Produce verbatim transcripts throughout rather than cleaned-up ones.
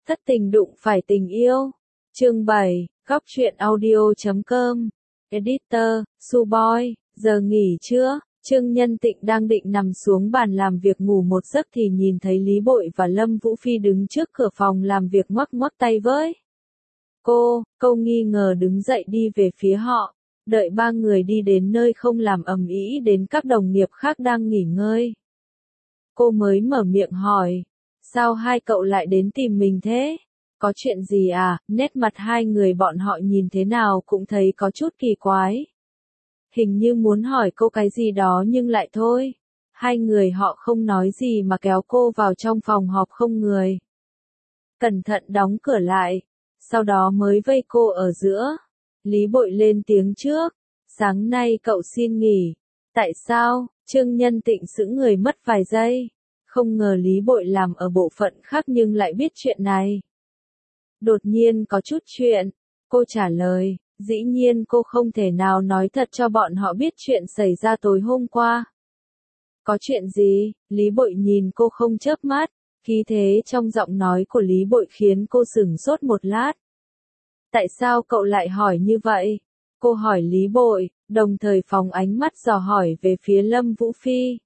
Thất tình đụng phải tình yêu. Chương bảy, góc truyện audio chấm com. Editor, Suboy, giờ nghỉ trưa. Trương Nhân Tịnh đang định nằm xuống bàn làm việc ngủ một giấc thì nhìn thấy Lý Bội và Lâm Vũ Phi đứng trước cửa phòng làm việc ngoắc ngoắc tay với cô, cô nghi ngờ đứng dậy đi về phía họ. Đợi ba người đi đến nơi không làm ầm ĩ đến các đồng nghiệp khác đang nghỉ ngơi. Cô mới mở miệng hỏi, sao hai cậu lại đến tìm mình thế? Có chuyện gì à? Nét mặt hai người bọn họ nhìn thế nào cũng thấy có chút kỳ quái. Hình như muốn hỏi cô cái gì đó nhưng lại thôi. Hai người họ không nói gì mà kéo cô vào trong phòng họp không người. Cẩn thận đóng cửa lại, sau đó mới vây cô ở giữa. Lý Bội lên tiếng trước, sáng nay cậu xin nghỉ. Tại sao? Trương Nhân Tịnh sững người mất vài giây. Không ngờ Lý Bội làm ở bộ phận khác nhưng lại biết chuyện này. Đột nhiên có chút chuyện, cô trả lời, dĩ nhiên cô không thể nào nói thật cho bọn họ biết chuyện xảy ra tối hôm qua. Có chuyện gì? Lý Bội nhìn cô không chớp mắt, khí thế trong giọng nói của Lý Bội khiến cô sửng sốt một lát. Tại sao cậu lại hỏi như vậy? Cô hỏi Lý Bội, đồng thời phóng ánh mắt dò hỏi về phía Lâm Vũ Phi.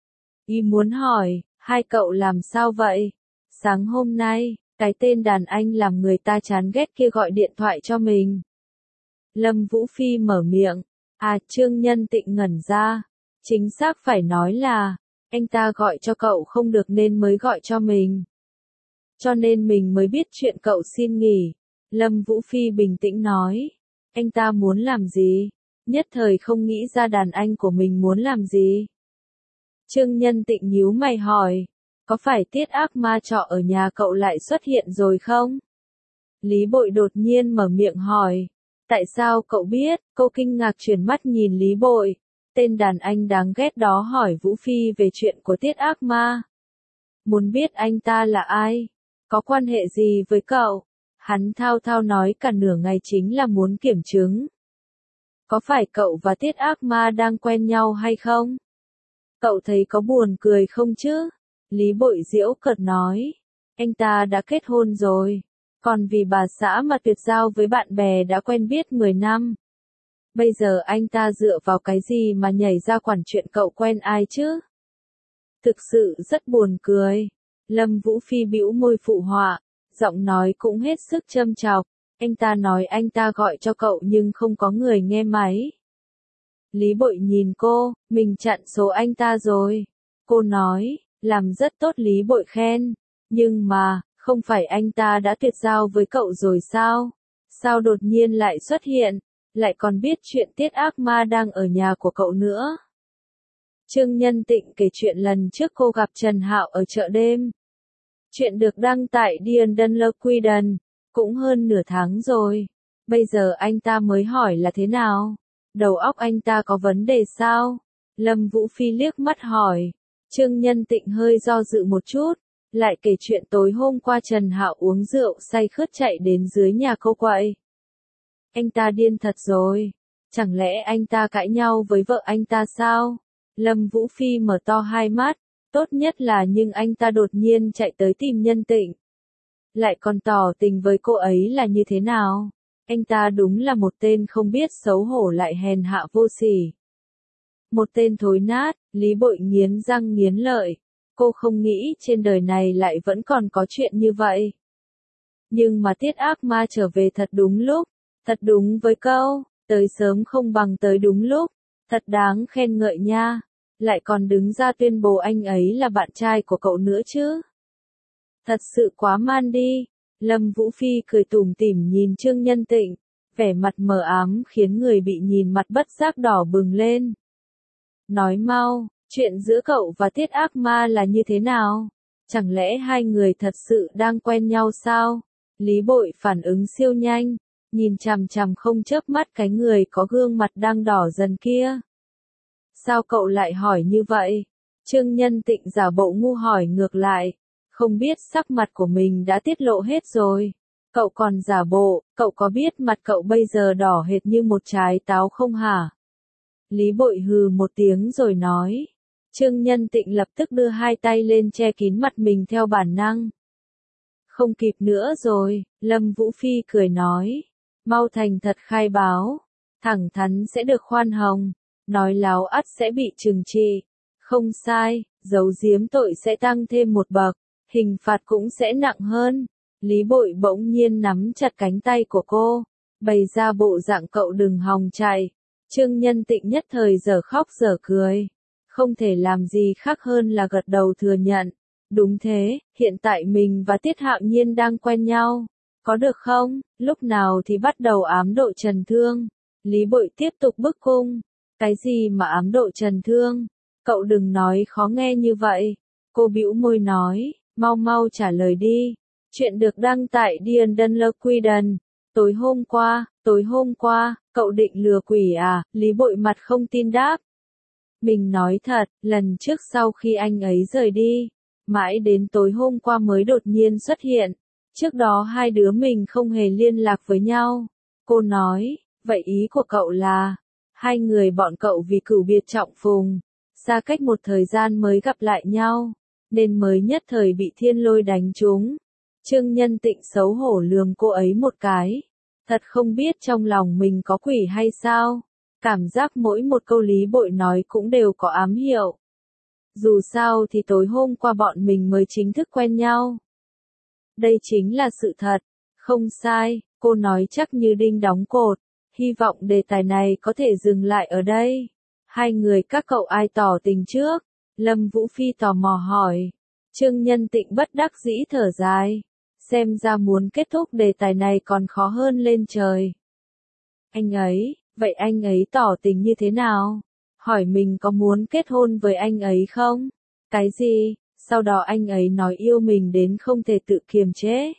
Y muốn hỏi, hai cậu làm sao vậy? Sáng hôm nay, cái tên đàn anh làm người ta chán ghét kia gọi điện thoại cho mình. Lâm Vũ Phi mở miệng, à Trương Nhân Tịnh ngẩn ra, chính xác phải nói là, anh ta gọi cho cậu không được nên mới gọi cho mình. Cho nên mình mới biết chuyện cậu xin nghỉ. Lâm Vũ Phi bình tĩnh nói, anh ta muốn làm gì? Nhất thời không nghĩ ra đàn anh của mình muốn làm gì. Trương Nhân Tịnh nhíu mày hỏi, có phải tiết ác ma trọ ở nhà cậu lại xuất hiện rồi không? Lý Bội đột nhiên mở miệng hỏi, tại sao cậu biết? Cô kinh ngạc chuyển mắt nhìn Lý Bội, tên đàn anh đáng ghét đó hỏi Vũ Phi về chuyện của tiết ác ma. Muốn biết anh ta là ai? Có quan hệ gì với cậu? Hắn thao thao nói cả nửa ngày chính là muốn kiểm chứng. Có phải cậu và tiết ác ma đang quen nhau hay không? Cậu thấy có buồn cười không chứ? Lý Bội giễu cợt nói, anh ta đã kết hôn rồi, còn vì bà xã mà tuyệt giao với bạn bè đã quen biết mười năm. Bây giờ anh ta dựa vào cái gì mà nhảy ra quản chuyện cậu quen ai chứ? Thực sự rất buồn cười. Lâm Vũ Phi bĩu môi phụ họa, giọng nói cũng hết sức châm chọc, anh ta nói anh ta gọi cho cậu nhưng không có người nghe máy. Lý Bội nhìn cô, mình chặn số anh ta rồi. Cô nói, làm rất tốt. Lý Bội khen, nhưng mà, không phải anh ta đã tuyệt giao với cậu rồi sao? Sao đột nhiên lại xuất hiện, lại còn biết chuyện tiết ác ma đang ở nhà của cậu nữa? Trương Nhân Tịnh kể chuyện lần trước cô gặp Trần Hạo ở chợ đêm. Chuyện được đăng tại Điền Đơn Lơ Quy Đần, cũng hơn nửa tháng rồi. Bây giờ anh ta mới hỏi là thế nào? Đầu óc anh ta có vấn đề sao? Lâm Vũ Phi liếc mắt hỏi. Trương Nhân Tịnh hơi do dự một chút, lại kể chuyện tối hôm qua Trần Hạo uống rượu say khướt chạy đến dưới nhà cô quậy. Anh ta điên thật rồi. Chẳng lẽ anh ta cãi nhau với vợ anh ta sao? Lâm Vũ Phi mở to hai mắt. Tốt nhất là nhưng anh ta đột nhiên chạy tới tìm Nhân Tịnh. Lại còn tỏ tình với cô ấy là như thế nào? Anh ta đúng là một tên không biết xấu hổ lại hèn hạ vô sỉ. Một tên thối nát. Lý Bội nghiến răng nghiến lợi. Cô không nghĩ trên đời này lại vẫn còn có chuyện như vậy. Nhưng mà tiết ác ma trở về thật đúng lúc. Thật đúng với câu, tới sớm không bằng tới đúng lúc. Thật đáng khen ngợi nha. Lại còn đứng ra tuyên bố anh ấy là bạn trai của cậu nữa chứ. Thật sự quá man đi. Lâm Vũ Phi cười tủm tỉm nhìn Trương Nhân Tịnh, vẻ mặt mờ ám khiến người bị nhìn mặt bất giác đỏ bừng lên. Nói mau, chuyện giữa cậu và tiết ác ma là như thế nào? Chẳng lẽ hai người thật sự đang quen nhau sao? Lý Bội phản ứng siêu nhanh, nhìn chằm chằm không chớp mắt cái người có gương mặt đang đỏ dần kia. Sao cậu lại hỏi như vậy? Trương Nhân Tịnh giả bộ ngu hỏi ngược lại, không biết sắc mặt của mình đã tiết lộ hết rồi. Cậu còn giả bộ, cậu có biết mặt cậu bây giờ đỏ hệt như một trái táo không hả? Lý Bội hừ một tiếng rồi nói. Trương Nhân Tịnh lập tức đưa hai tay lên che kín mặt mình theo bản năng. Không kịp nữa rồi, Lâm Vũ Phi cười nói. Mau thành thật khai báo. Thẳng thắn sẽ được khoan hồng. Nói láo ắt sẽ bị trừng trị. Không sai, giấu giếm tội sẽ tăng thêm một bậc. Hình phạt cũng sẽ nặng hơn. Lý Bội bỗng nhiên nắm chặt cánh tay của cô. Bày ra bộ dạng cậu đừng hòng chạy. Trương Nhân Tịnh nhất thời dở khóc dở cười. Không thể làm gì khác hơn là gật đầu thừa nhận. Đúng thế, hiện tại mình và Tiết Hạo Nhiên đang quen nhau. Có được không? Lúc nào thì bắt đầu ám độ Trần Thương? Lý Bội tiếp tục bức cung. Cái gì mà ám độ Trần Thương? Cậu đừng nói khó nghe như vậy. Cô bĩu môi nói, mau mau trả lời đi. Chuyện được đăng tại Điền Đân Lơ Quy Đần. Tối hôm qua, tối hôm qua, cậu định lừa quỷ à? Lý Bội mặt không tin đáp. Mình nói thật, lần trước sau khi anh ấy rời đi, mãi đến tối hôm qua mới đột nhiên xuất hiện. Trước đó hai đứa mình không hề liên lạc với nhau. Cô nói, vậy ý của cậu là, hai người bọn cậu vì cửu biệt trọng phùng, xa cách một thời gian mới gặp lại nhau, nên mới nhất thời bị thiên lôi đánh trúng. Trương Nhân Tịnh xấu hổ lườm cô ấy một cái. Thật không biết trong lòng mình có quỷ hay sao. Cảm giác mỗi một câu Lý Bội nói cũng đều có ám hiệu. Dù sao thì tối hôm qua bọn mình mới chính thức quen nhau. Đây chính là sự thật. Không sai, cô nói chắc như đinh đóng cột. Hy vọng đề tài này có thể dừng lại ở đây. Hai người các cậu ai tỏ tình trước? Lâm Vũ Phi tò mò hỏi. Trương Nhân Tịnh bất đắc dĩ thở dài. Xem ra muốn kết thúc đề tài này còn khó hơn lên trời. Anh ấy, vậy anh ấy tỏ tình như thế nào? Hỏi mình có muốn kết hôn với anh ấy không? Cái gì? Sau đó anh ấy nói yêu mình đến không thể tự kiềm chế.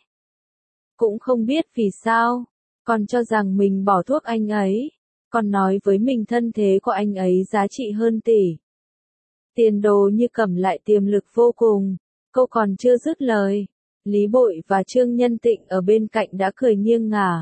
Cũng không biết vì sao, còn cho rằng mình bỏ thuốc anh ấy, còn nói với mình thân thế của anh ấy giá trị hơn tỷ. Tiền đồ như cầm lại tiềm lực vô cùng, câu còn chưa dứt lời. Lý Bội và Trương Nhân Tịnh ở bên cạnh đã cười nghiêng ngả.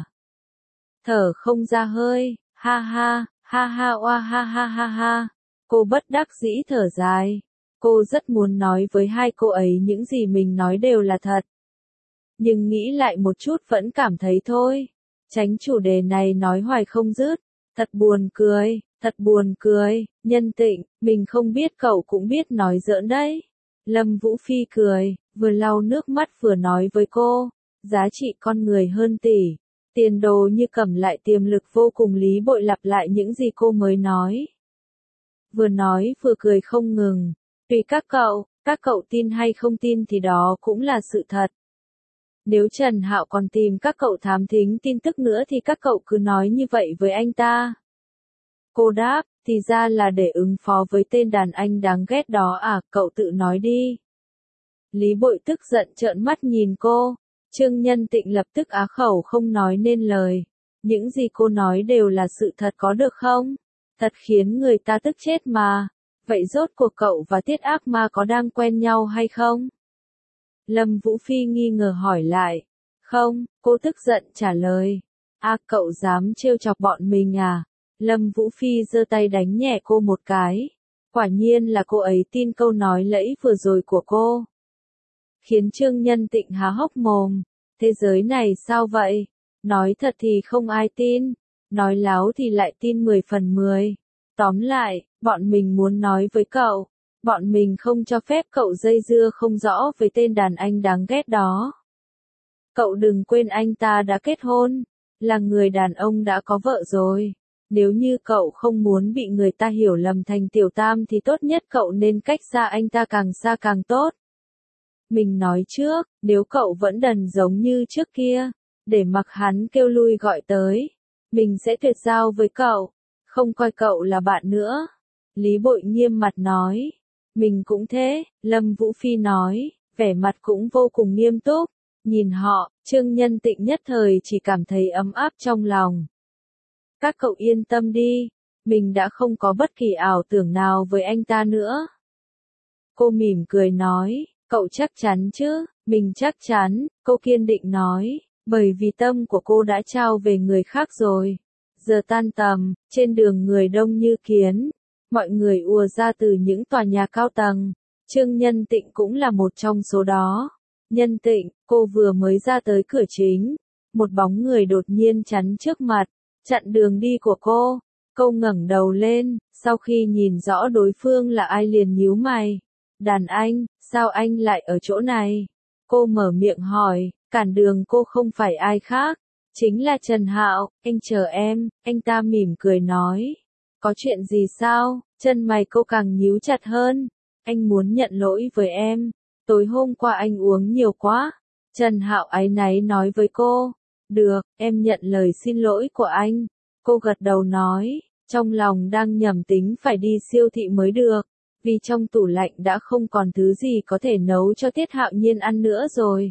Thở không ra hơi, ha ha, ha ha oa ha ha ha ha. Cô bất đắc dĩ thở dài. Cô rất muốn nói với hai cô ấy những gì mình nói đều là thật. Nhưng nghĩ lại một chút vẫn cảm thấy thôi. Tránh chủ đề này nói hoài không dứt. Thật buồn cười, thật buồn cười. Nhân Tịnh, mình không biết cậu cũng biết nói giỡn đấy. Lâm Vũ Phi cười, vừa lau nước mắt vừa nói với cô. Giá trị con người hơn tỷ. Tiền đồ như cầm lại tiềm lực vô cùng. Lý Bội lặp lại những gì cô mới nói. Vừa nói vừa cười không ngừng. Tùy các cậu, các cậu tin hay không tin thì đó cũng là sự thật. Nếu Trần Hạo còn tìm các cậu thám thính tin tức nữa thì các cậu cứ nói như vậy với anh ta. Cô đáp, thì ra là để ứng phó với tên đàn anh đáng ghét đó à, cậu tự nói đi. Lý Bội tức giận trợn mắt nhìn cô. Trương Nhân Tịnh lập tức á khẩu không nói nên lời. Những gì cô nói đều là sự thật có được không? Thật khiến người ta tức chết mà. Vậy rốt cuộc cậu và Tiết Ác Ma có đang quen nhau hay không? Lâm Vũ Phi nghi ngờ hỏi lại. Không, cô tức giận trả lời. À cậu dám trêu chọc bọn mình à? Lâm Vũ Phi giơ tay đánh nhẹ cô một cái. Quả nhiên là cô ấy tin câu nói lẫy vừa rồi của cô. Khiến Trương Nhân Tịnh há hốc mồm. Thế giới này sao vậy? Nói thật thì không ai tin. Nói láo thì lại tin mười phần mười. Tóm lại, bọn mình muốn nói với cậu. Bọn mình không cho phép cậu dây dưa không rõ với tên đàn anh đáng ghét đó. Cậu đừng quên anh ta đã kết hôn. Là người đàn ông đã có vợ rồi. Nếu như cậu không muốn bị người ta hiểu lầm thành tiểu tam thì tốt nhất cậu nên cách xa anh ta càng xa càng tốt. Mình nói trước, nếu cậu vẫn đần giống như trước kia, để mặc hắn kêu lui gọi tới, mình sẽ tuyệt giao với cậu, không coi cậu là bạn nữa. Lý Bội nghiêm mặt nói. Mình cũng thế, Lâm Vũ Phi nói, vẻ mặt cũng vô cùng nghiêm túc. Nhìn họ, Trương Nhân Tịnh nhất thời chỉ cảm thấy ấm áp trong lòng. Các cậu yên tâm đi, mình đã không có bất kỳ ảo tưởng nào với anh ta nữa. Cô mỉm cười nói, cậu chắc chắn chứ? Mình chắc chắn, cô kiên định nói, bởi vì tâm của cô đã trao về người khác rồi. Giờ tan tầm, trên đường người đông như kiến, mọi người ùa ra từ những tòa nhà cao tầng, Trương Nhân Tịnh cũng là một trong số đó. Nhân Tịnh, cô vừa mới ra tới cửa chính, một bóng người đột nhiên chắn trước mặt, chặn đường đi của cô. Cô ngẩng đầu lên, sau khi nhìn rõ đối phương là ai liền nhíu mày. Đàn anh, sao anh lại ở chỗ này? Cô mở miệng hỏi, cản đường cô không phải ai khác, chính là Trần Hạo. Anh chờ em, anh ta mỉm cười nói. Có chuyện gì sao? Chân mày cô càng nhíu chặt hơn. Anh muốn nhận lỗi với em, tối hôm qua anh uống nhiều quá. Trần Hạo áy náy nói với cô. Được, em nhận lời xin lỗi của anh. Cô gật đầu nói, trong lòng đang nhầm tính phải đi siêu thị mới được, vì trong tủ lạnh đã không còn thứ gì có thể nấu cho Tiết Hạo Nhiên ăn nữa rồi.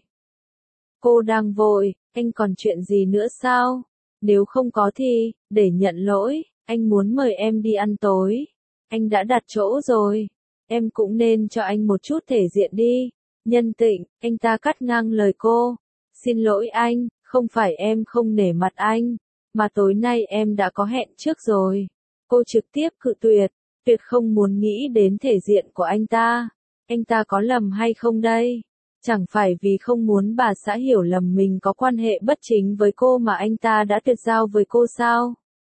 Cô đang vội, anh còn chuyện gì nữa sao? Nếu không có thì, để nhận lỗi, anh muốn mời em đi ăn tối. Anh đã đặt chỗ rồi, em cũng nên cho anh một chút thể diện đi. Nhân Tịnh, anh ta cắt ngang lời cô. Xin lỗi anh, không phải em không nể mặt anh, mà tối nay em đã có hẹn trước rồi. Cô trực tiếp cự tuyệt, tuyệt không muốn nghĩ đến thể diện của anh ta. Anh ta có lầm hay không đây? Chẳng phải vì không muốn bà xã hiểu lầm mình có quan hệ bất chính với cô mà anh ta đã tuyệt giao với cô sao?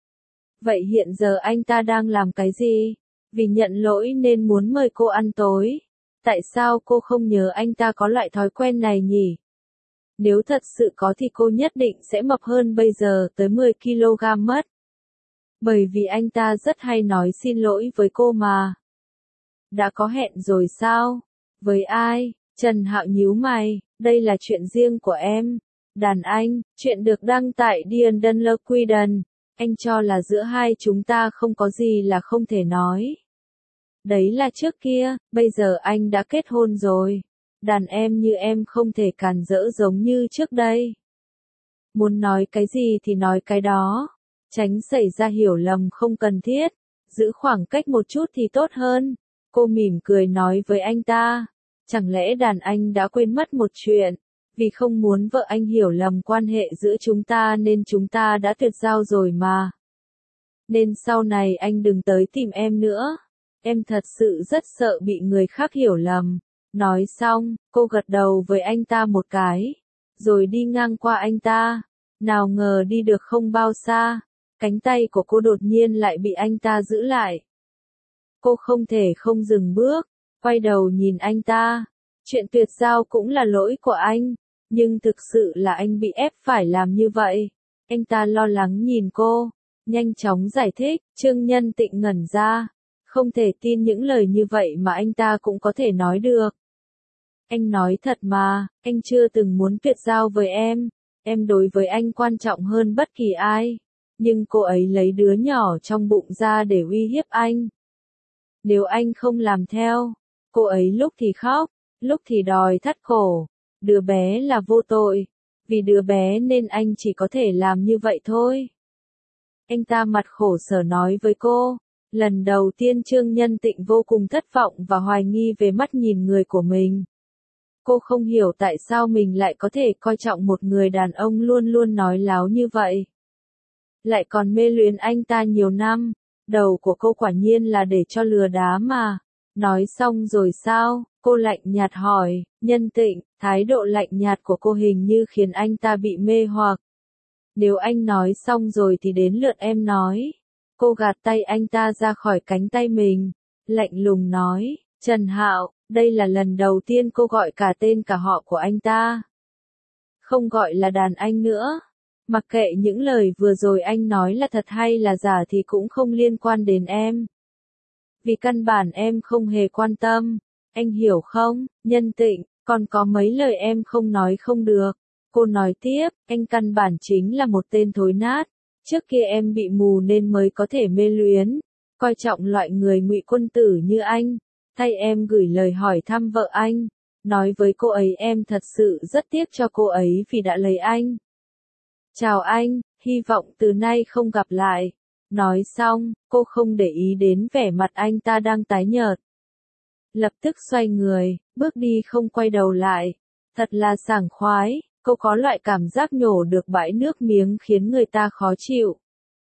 Vậy hiện giờ anh ta đang làm cái gì? Vì nhận lỗi nên muốn mời cô ăn tối. Tại sao cô không nhớ anh ta có loại thói quen này nhỉ? Nếu thật sự có thì cô nhất định sẽ mập hơn bây giờ tới mười ki lô gam mất. Bởi vì anh ta rất hay nói xin lỗi với cô mà. Đã có hẹn rồi sao? Với ai? Trần Hạo nhíu mày, đây là chuyện riêng của em. Đàn anh, chuyện được đăng tại Điền Đơn Lơ Quy Đần. Anh cho là giữa hai chúng ta không có gì là không thể nói. Đấy là trước kia, bây giờ anh đã kết hôn rồi. Đàn em như em không thể càn rỡ giống như trước đây. Muốn nói cái gì thì nói cái đó. Tránh xảy ra hiểu lầm không cần thiết. Giữ khoảng cách một chút thì tốt hơn. Cô mỉm cười nói với anh ta. Chẳng lẽ đàn anh đã quên mất một chuyện. Vì không muốn vợ anh hiểu lầm quan hệ giữa chúng ta nên chúng ta đã tuyệt giao rồi mà. Nên sau này anh đừng tới tìm em nữa. Em thật sự rất sợ bị người khác hiểu lầm. Nói xong, cô gật đầu với anh ta một cái. Rồi đi ngang qua anh ta. Nào ngờ đi được không bao xa. Cánh tay của cô đột nhiên lại bị anh ta giữ lại. Cô không thể không dừng bước. Quay đầu nhìn anh ta. Chuyện tuyệt giao cũng là lỗi của anh. Nhưng thực sự là anh bị ép phải làm như vậy. Anh ta lo lắng nhìn cô. Nhanh chóng giải thích. Trương Nhân Tịnh ngẩn ra. Không thể tin những lời như vậy mà anh ta cũng có thể nói được. Anh nói thật mà, anh chưa từng muốn tuyệt giao với em. Em đối với anh quan trọng hơn bất kỳ ai. Nhưng cô ấy lấy đứa nhỏ trong bụng ra để uy hiếp anh. Nếu anh không làm theo, cô ấy lúc thì khóc, lúc thì đòi thắt cổ. Đứa bé là vô tội. Vì đứa bé nên anh chỉ có thể làm như vậy thôi. Anh ta mặt khổ sở nói với cô. Lần đầu tiên Trương Nhân Tịnh vô cùng thất vọng và hoài nghi về mắt nhìn người của mình. Cô không hiểu tại sao mình lại có thể coi trọng một người đàn ông luôn luôn nói láo như vậy. Lại còn mê luyến anh ta nhiều năm. Đầu của cô quả nhiên là để cho lừa đá mà. Nói xong rồi sao? Cô lạnh nhạt hỏi. Nhân Tịnh, thái độ lạnh nhạt của cô hình như khiến anh ta bị mê hoặc. Nếu anh nói xong rồi thì đến lượt em nói. Cô gạt tay anh ta ra khỏi cánh tay mình. Lạnh lùng nói. Trần Hạo, đây là lần đầu tiên cô gọi cả tên cả họ của anh ta. Không gọi là đàn anh nữa. Mặc kệ những lời vừa rồi anh nói là thật hay là giả thì cũng không liên quan đến em. Vì căn bản em không hề quan tâm. Anh hiểu không, Nhân Tịnh, còn có mấy lời em không nói không được. Cô nói tiếp, anh căn bản chính là một tên thối nát. Trước kia em bị mù nên mới có thể mê luyến. Coi trọng loại người ngụy quân tử như anh. Thay em gửi lời hỏi thăm vợ anh. Nói với cô ấy em thật sự rất tiếc cho cô ấy vì đã lấy anh. Chào anh, hy vọng từ nay không gặp lại. Nói xong, cô không để ý đến vẻ mặt anh ta đang tái nhợt. Lập tức xoay người, bước đi không quay đầu lại. Thật là sảng khoái, cô có loại cảm giác nhổ được bãi nước miếng khiến người ta khó chịu.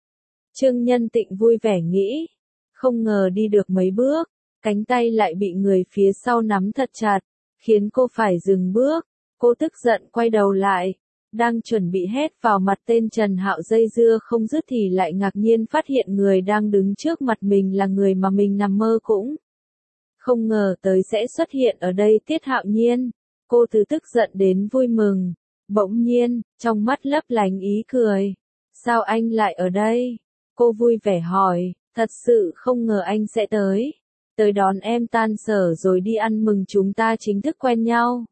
Trương Nhân Tịnh vui vẻ nghĩ. Không ngờ đi được mấy bước, cánh tay lại bị người phía sau nắm thật chặt, khiến cô phải dừng bước. Cô tức giận quay đầu lại, đang chuẩn bị hét vào mặt tên Trần Hạo dây dưa không dứt thì lại ngạc nhiên phát hiện người đang đứng trước mặt mình là người mà mình nằm mơ cũng không ngờ tới sẽ xuất hiện ở đây. Tiết Hạo Nhiên. Cô từ tức giận đến vui mừng, bỗng nhiên, trong mắt lấp lánh ý cười. Sao anh lại ở đây? Cô vui vẻ hỏi, thật sự không ngờ anh sẽ tới. Tới đón em tan sở rồi đi ăn mừng chúng ta chính thức quen nhau.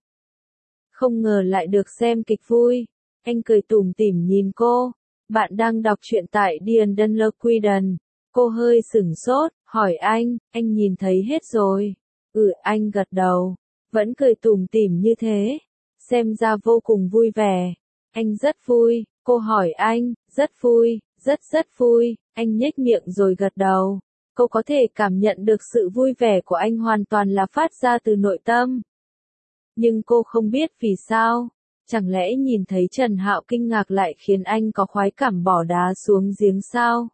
Không ngờ lại được xem kịch vui. Anh cười tủm tỉm nhìn cô. Bạn đang đọc truyện tại Điền Lơ Queden. Cô hơi sửng sốt, hỏi anh, anh nhìn thấy hết rồi. Ừ, anh gật đầu. Vẫn cười tủm tỉm như thế. Xem ra vô cùng vui vẻ. Anh rất vui. Cô hỏi anh, rất vui, rất rất vui. Anh nhếch miệng rồi gật đầu. Cô có thể cảm nhận được sự vui vẻ của anh hoàn toàn là phát ra từ nội tâm. Nhưng cô không biết vì sao. Chẳng lẽ nhìn thấy Trần Hạo kinh ngạc lại khiến anh có khoái cảm bỏ đá xuống giếng sao?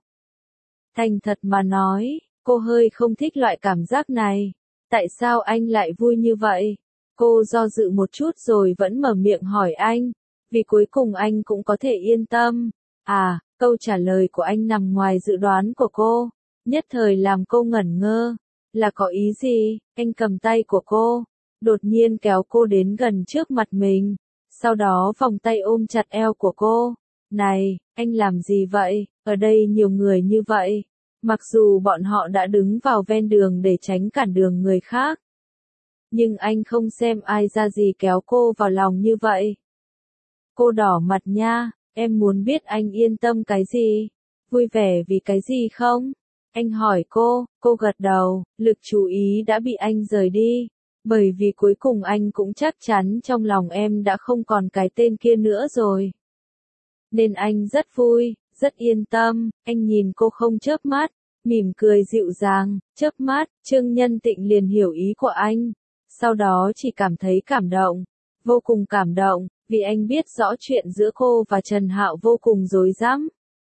Thành thật mà nói, cô hơi không thích loại cảm giác này. Tại sao anh lại vui như vậy? Cô do dự một chút rồi vẫn mở miệng hỏi anh. Vì cuối cùng anh cũng có thể yên tâm. À, câu trả lời của anh nằm ngoài dự đoán của cô. Nhất thời làm cô ngẩn ngơ. Là có ý gì? Anh cầm tay của cô. Đột nhiên kéo cô đến gần trước mặt mình. Sau đó vòng tay ôm chặt eo của cô. Này, anh làm gì vậy? Ở đây nhiều người như vậy. Mặc dù bọn họ đã đứng vào ven đường để tránh cản đường người khác. Nhưng anh không xem ai ra gì kéo cô vào lòng như vậy. Cô đỏ mặt nha, em muốn biết anh yên tâm cái gì? Vui vẻ vì cái gì không? Anh hỏi cô, cô gật đầu, lực chú ý đã bị anh rời đi. Bởi vì cuối cùng anh cũng chắc chắn trong lòng em đã không còn cái tên kia nữa rồi. Nên anh rất vui, rất yên tâm. Anh nhìn cô không chớp mắt, mỉm cười dịu dàng, chớp mắt. Trương Nhân Tịnh liền hiểu ý của anh. Sau đó chỉ cảm thấy cảm động, vô cùng cảm động, vì anh biết rõ chuyện giữa cô và Trần Hạo vô cùng rối rắm.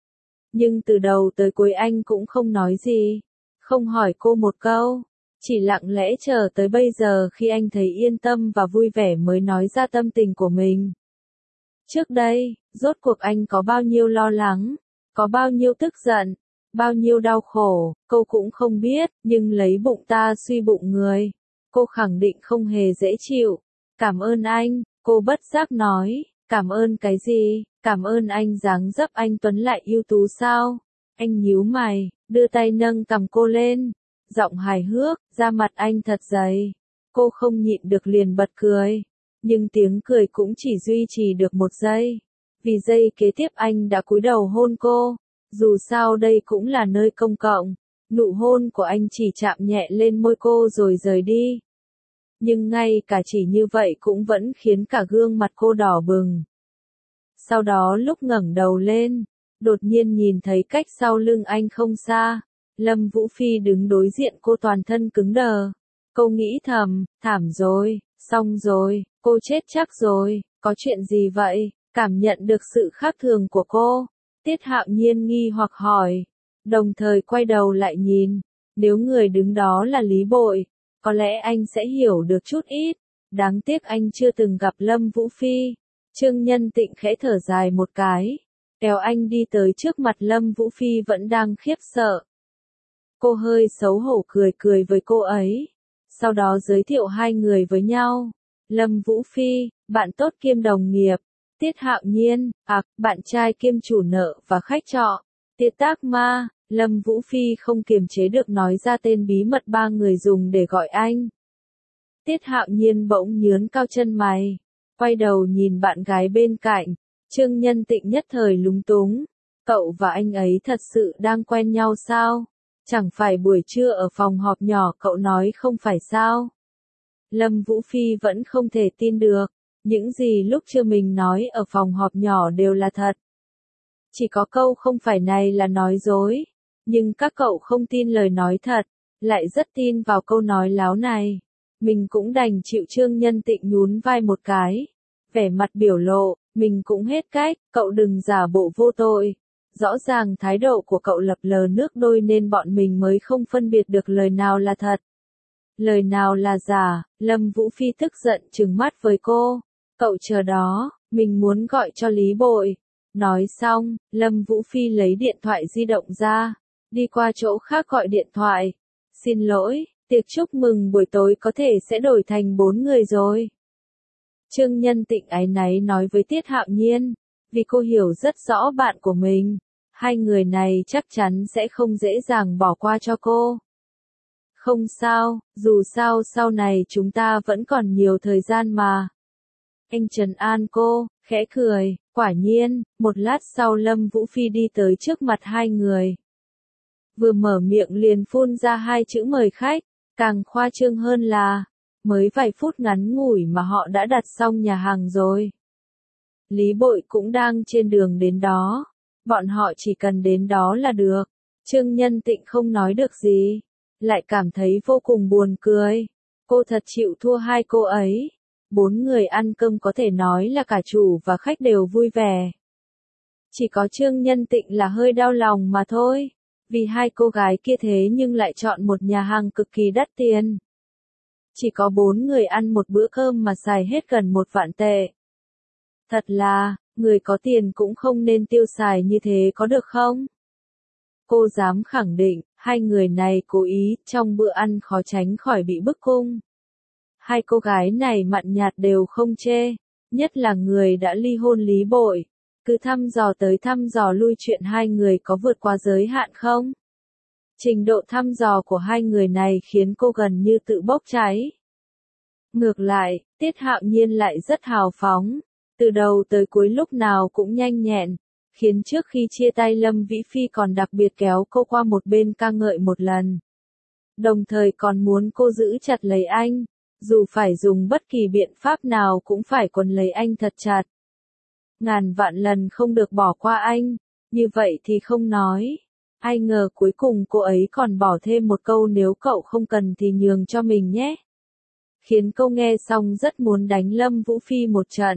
Nhưng từ đầu tới cuối anh cũng không nói gì, không hỏi cô một câu. Chỉ lặng lẽ chờ tới bây giờ khi anh thấy yên tâm và vui vẻ mới nói ra tâm tình của mình. Trước đây, rốt cuộc anh có bao nhiêu lo lắng, có bao nhiêu tức giận, bao nhiêu đau khổ, cô cũng không biết, nhưng lấy bụng ta suy bụng người. Cô khẳng định không hề dễ chịu. Cảm ơn anh, cô bất giác nói, cảm ơn cái gì, cảm ơn anh dáng dấp anh tuấn lại ưu tú sao? Anh nhíu mày, đưa tay nâng cằm cô lên. Giọng hài hước, da mặt anh thật dày. Cô không nhịn được liền bật cười. Nhưng tiếng cười cũng chỉ duy trì được một giây. Vì giây kế tiếp anh đã cúi đầu hôn cô. Dù sao đây cũng là nơi công cộng. Nụ hôn của anh chỉ chạm nhẹ lên môi cô rồi rời đi. Nhưng ngay cả chỉ như vậy cũng vẫn khiến cả gương mặt cô đỏ bừng. Sau đó lúc ngẩng đầu lên, đột nhiên nhìn thấy cách sau lưng anh không xa. Lâm Vũ Phi đứng đối diện cô toàn thân cứng đờ. Cô nghĩ thầm, thảm rồi, xong rồi, cô chết chắc rồi, có chuyện gì vậy? Cảm nhận được sự khác thường của cô. Tiết Hạo Nhiên nghi hoặc hỏi, đồng thời quay đầu lại nhìn. Nếu người đứng đó là Lý Bội, có lẽ anh sẽ hiểu được chút ít. Đáng tiếc anh chưa từng gặp Lâm Vũ Phi. Trương Nhân Tịnh khẽ thở dài một cái, kéo anh đi tới trước mặt Lâm Vũ Phi vẫn đang khiếp sợ. Cô hơi xấu hổ cười cười với cô ấy. Sau đó giới thiệu hai người với nhau. Lâm Vũ Phi, bạn tốt kiêm đồng nghiệp. Tiết Hạo Nhiên, à, bạn trai kiêm chủ nợ và khách trọ. Tiết Tác Ma. Lâm Vũ Phi không kiềm chế được nói ra tên bí mật ba người dùng để gọi anh. Tiết Hạo Nhiên bỗng nhướng cao chân mày, quay đầu nhìn bạn gái bên cạnh. Trương Nhân Tịnh nhất thời lúng túng. Cậu và anh ấy thật sự đang quen nhau sao? Chẳng phải buổi trưa ở phòng họp nhỏ cậu nói không phải sao? Lâm Vũ Phi vẫn không thể tin được. Những gì lúc trưa mình nói ở phòng họp nhỏ đều là thật. Chỉ có câu không phải này là nói dối. Nhưng các cậu không tin lời nói thật, lại rất tin vào câu nói láo này. Mình cũng đành chịu. Trương Nhân Tịnh nhún vai một cái. Vẻ mặt biểu lộ, mình cũng hết cách, cậu đừng giả bộ vô tội. Rõ ràng thái độ của cậu lập lờ nước đôi nên bọn mình mới không phân biệt được lời nào là thật, lời nào là giả. Lâm Vũ Phi tức giận trừng mắt với cô. Cậu chờ đó, mình muốn gọi cho Lý Bội. Nói xong, Lâm Vũ Phi lấy điện thoại di động ra, đi qua chỗ khác gọi điện thoại. Xin lỗi, tiệc chúc mừng buổi tối có thể sẽ đổi thành bốn người rồi. Trương Nhân Tịnh áy náy nói với Tiết Hạo Nhiên, vì cô hiểu rất rõ bạn của mình, hai người này chắc chắn sẽ không dễ dàng bỏ qua cho cô. Không sao, dù sao sau này chúng ta vẫn còn nhiều thời gian mà. Anh trấn an cô, khẽ cười, quả nhiên, một lát sau Lâm Vũ Phi đi tới trước mặt hai người. Vừa mở miệng liền phun ra hai chữ mời khách, càng khoa trương hơn là, mới vài phút ngắn ngủi mà họ đã đặt xong nhà hàng rồi. Lý Bội cũng đang trên đường đến đó, bọn họ chỉ cần đến đó là được. Trương Nhân Tịnh không nói được gì, lại cảm thấy vô cùng buồn cười. Cô thật chịu thua hai cô ấy. Bốn người ăn cơm có thể nói là cả chủ và khách đều vui vẻ. Chỉ có Trương Nhân Tịnh là hơi đau lòng mà thôi, vì hai cô gái kia thế nhưng lại chọn một nhà hàng cực kỳ đắt tiền. Chỉ có bốn người ăn một bữa cơm mà xài hết gần một vạn tệ. Thật là, người có tiền cũng không nên tiêu xài như thế có được không? Cô dám khẳng định, hai người này cố ý, trong bữa ăn khó tránh khỏi bị bức cung. Hai cô gái này mặn nhạt đều không chê, nhất là người đã ly hôn Lý Bội. Cứ thăm dò tới thăm dò lui chuyện hai người có vượt qua giới hạn không? Trình độ thăm dò của hai người này khiến cô gần như tự bốc cháy. Ngược lại, Tiết Hạo Nhiên lại rất hào phóng, từ đầu tới cuối lúc nào cũng nhanh nhẹn, khiến trước khi chia tay Lâm Vĩ Phi còn đặc biệt kéo cô qua một bên ca ngợi một lần. Đồng thời còn muốn cô giữ chặt lấy anh, dù phải dùng bất kỳ biện pháp nào cũng phải quấn lấy anh thật chặt. Ngàn vạn lần không được bỏ qua anh, như vậy thì không nói. Ai ngờ cuối cùng cô ấy còn bỏ thêm một câu nếu cậu không cần thì nhường cho mình nhé. Khiến cô nghe xong rất muốn đánh Lâm Vũ Phi một trận.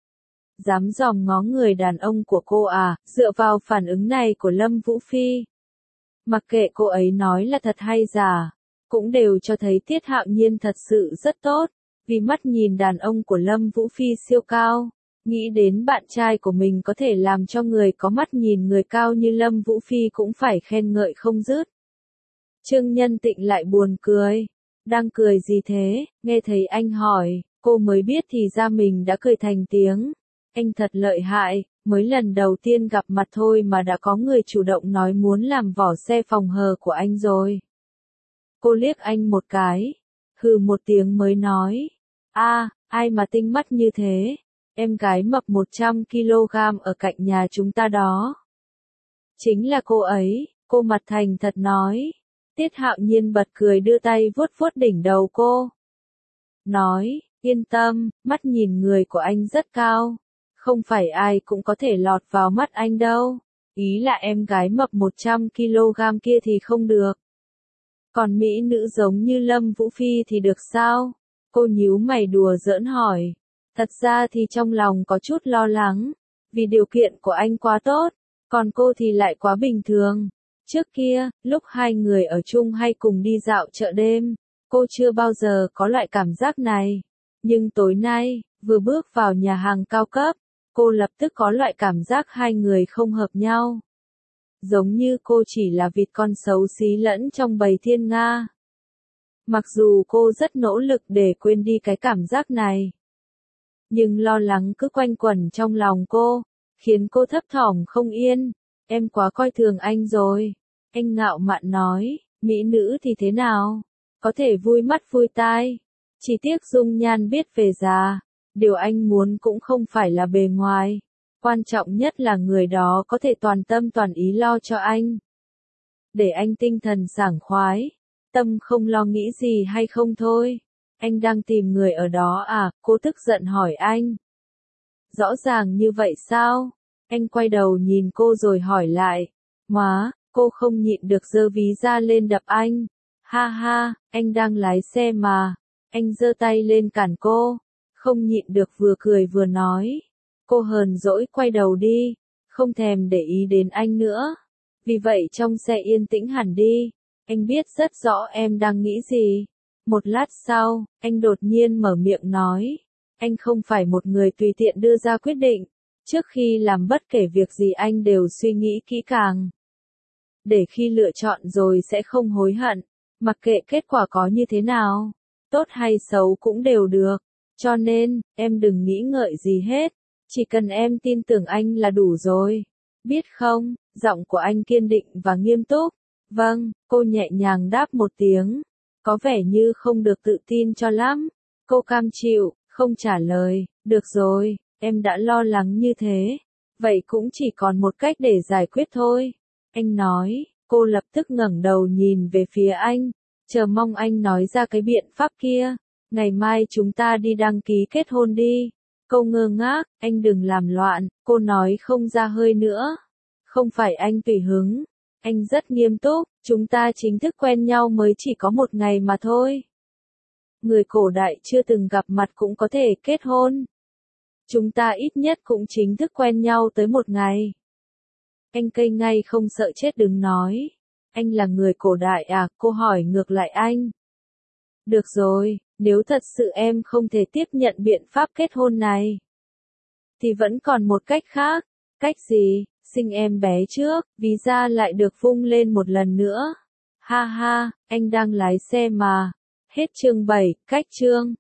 Dám dòm ngó người đàn ông của cô à, dựa vào phản ứng này của Lâm Vũ Phi. Mặc kệ cô ấy nói là thật hay giả, cũng đều cho thấy Tiết Hạo Nhiên thật sự rất tốt, vì mắt nhìn đàn ông của Lâm Vũ Phi siêu cao. Nghĩ đến bạn trai của mình có thể làm cho người có mắt nhìn người cao như Lâm Vũ Phi cũng phải khen ngợi không dứt. Trương Nhân Tịnh lại buồn cười. Đang cười gì thế? Nghe thấy anh hỏi, cô mới biết thì ra mình đã cười thành tiếng. Anh thật lợi hại, mới lần đầu tiên gặp mặt thôi mà đã có người chủ động nói muốn làm vỏ xe phòng hờ của anh rồi. Cô liếc anh một cái, hừ một tiếng mới nói, a, ai mà tinh mắt như thế? Em gái mập một trăm ki lô gam ở cạnh nhà chúng ta đó. Chính là cô ấy, cô mặt thành thật nói. Tiết Hạo Nhiên bật cười đưa tay vuốt vuốt đỉnh đầu cô. Nói, yên tâm, mắt nhìn người của anh rất cao. Không phải ai cũng có thể lọt vào mắt anh đâu. Ý là em gái mập một trăm ki lô gam kia thì không được. Còn mỹ nữ giống như Lâm Vũ Phi thì được sao? Cô nhíu mày đùa giỡn hỏi. Thật ra thì trong lòng có chút lo lắng, vì điều kiện của anh quá tốt, còn cô thì lại quá bình thường. Trước kia, lúc hai người ở chung hay cùng đi dạo chợ đêm, cô chưa bao giờ có loại cảm giác này. Nhưng tối nay, vừa bước vào nhà hàng cao cấp, cô lập tức có loại cảm giác hai người không hợp nhau. Giống như cô chỉ là vịt con xấu xí lẫn trong bầy thiên nga. Mặc dù cô rất nỗ lực để quên đi cái cảm giác này, nhưng lo lắng cứ quanh quẩn trong lòng cô, khiến cô thấp thỏm không yên. Em quá coi thường anh rồi. Anh ngạo mạn nói, mỹ nữ thì thế nào? Có thể vui mắt vui tai. Chỉ tiếc dung nhan biết về già. Điều anh muốn cũng không phải là bề ngoài. Quan trọng nhất là người đó có thể toàn tâm toàn ý lo cho anh. Để anh tinh thần sảng khoái. Tâm không lo nghĩ gì hay không thôi. Anh đang tìm người ở đó à? Cô tức giận hỏi anh. Rõ ràng như vậy sao? Anh quay đầu nhìn cô rồi hỏi lại. Má, cô không nhịn được giơ ví ra lên đập anh. Ha ha, anh đang lái xe mà. Anh giơ tay lên cản cô. Không nhịn được vừa cười vừa nói. Cô hờn dỗi quay đầu đi. Không thèm để ý đến anh nữa. Vì vậy trong xe yên tĩnh hẳn đi. Anh biết rất rõ em đang nghĩ gì. Một lát sau, anh đột nhiên mở miệng nói. Anh không phải một người tùy tiện đưa ra quyết định. Trước khi làm bất kể việc gì anh đều suy nghĩ kỹ càng. Để khi lựa chọn rồi sẽ không hối hận. Mặc kệ kết quả có như thế nào, tốt hay xấu cũng đều được. Cho nên, em đừng nghĩ ngợi gì hết. Chỉ cần em tin tưởng anh là đủ rồi. Biết không, giọng của anh kiên định và nghiêm túc. Vâng, cô nhẹ nhàng đáp một tiếng. Có vẻ như không được tự tin cho lắm. Cô cam chịu, không trả lời. Được rồi, em đã lo lắng như thế. Vậy cũng chỉ còn một cách để giải quyết thôi. Anh nói, cô lập tức ngẩng đầu nhìn về phía anh. Chờ mong anh nói ra cái biện pháp kia. Ngày mai chúng ta đi đăng ký kết hôn đi. Cô ngơ ngác, anh đừng làm loạn, cô nói không ra hơi nữa. Không phải anh tùy hứng. Anh rất nghiêm túc, chúng ta chính thức quen nhau mới chỉ có một ngày mà thôi. Người cổ đại chưa từng gặp mặt cũng có thể kết hôn. Chúng ta ít nhất cũng chính thức quen nhau tới một ngày. Anh cây ngay không sợ chết đứng nói. Anh là người cổ đại à, cô hỏi ngược lại anh. Được rồi, nếu thật sự em không thể tiếp nhận biện pháp kết hôn này, thì vẫn còn một cách khác. Cách gì? Sinh em bé trước, visa lại được vung lên một lần nữa. Ha ha, anh đang lái xe mà. Hết chương bảy, cách chương.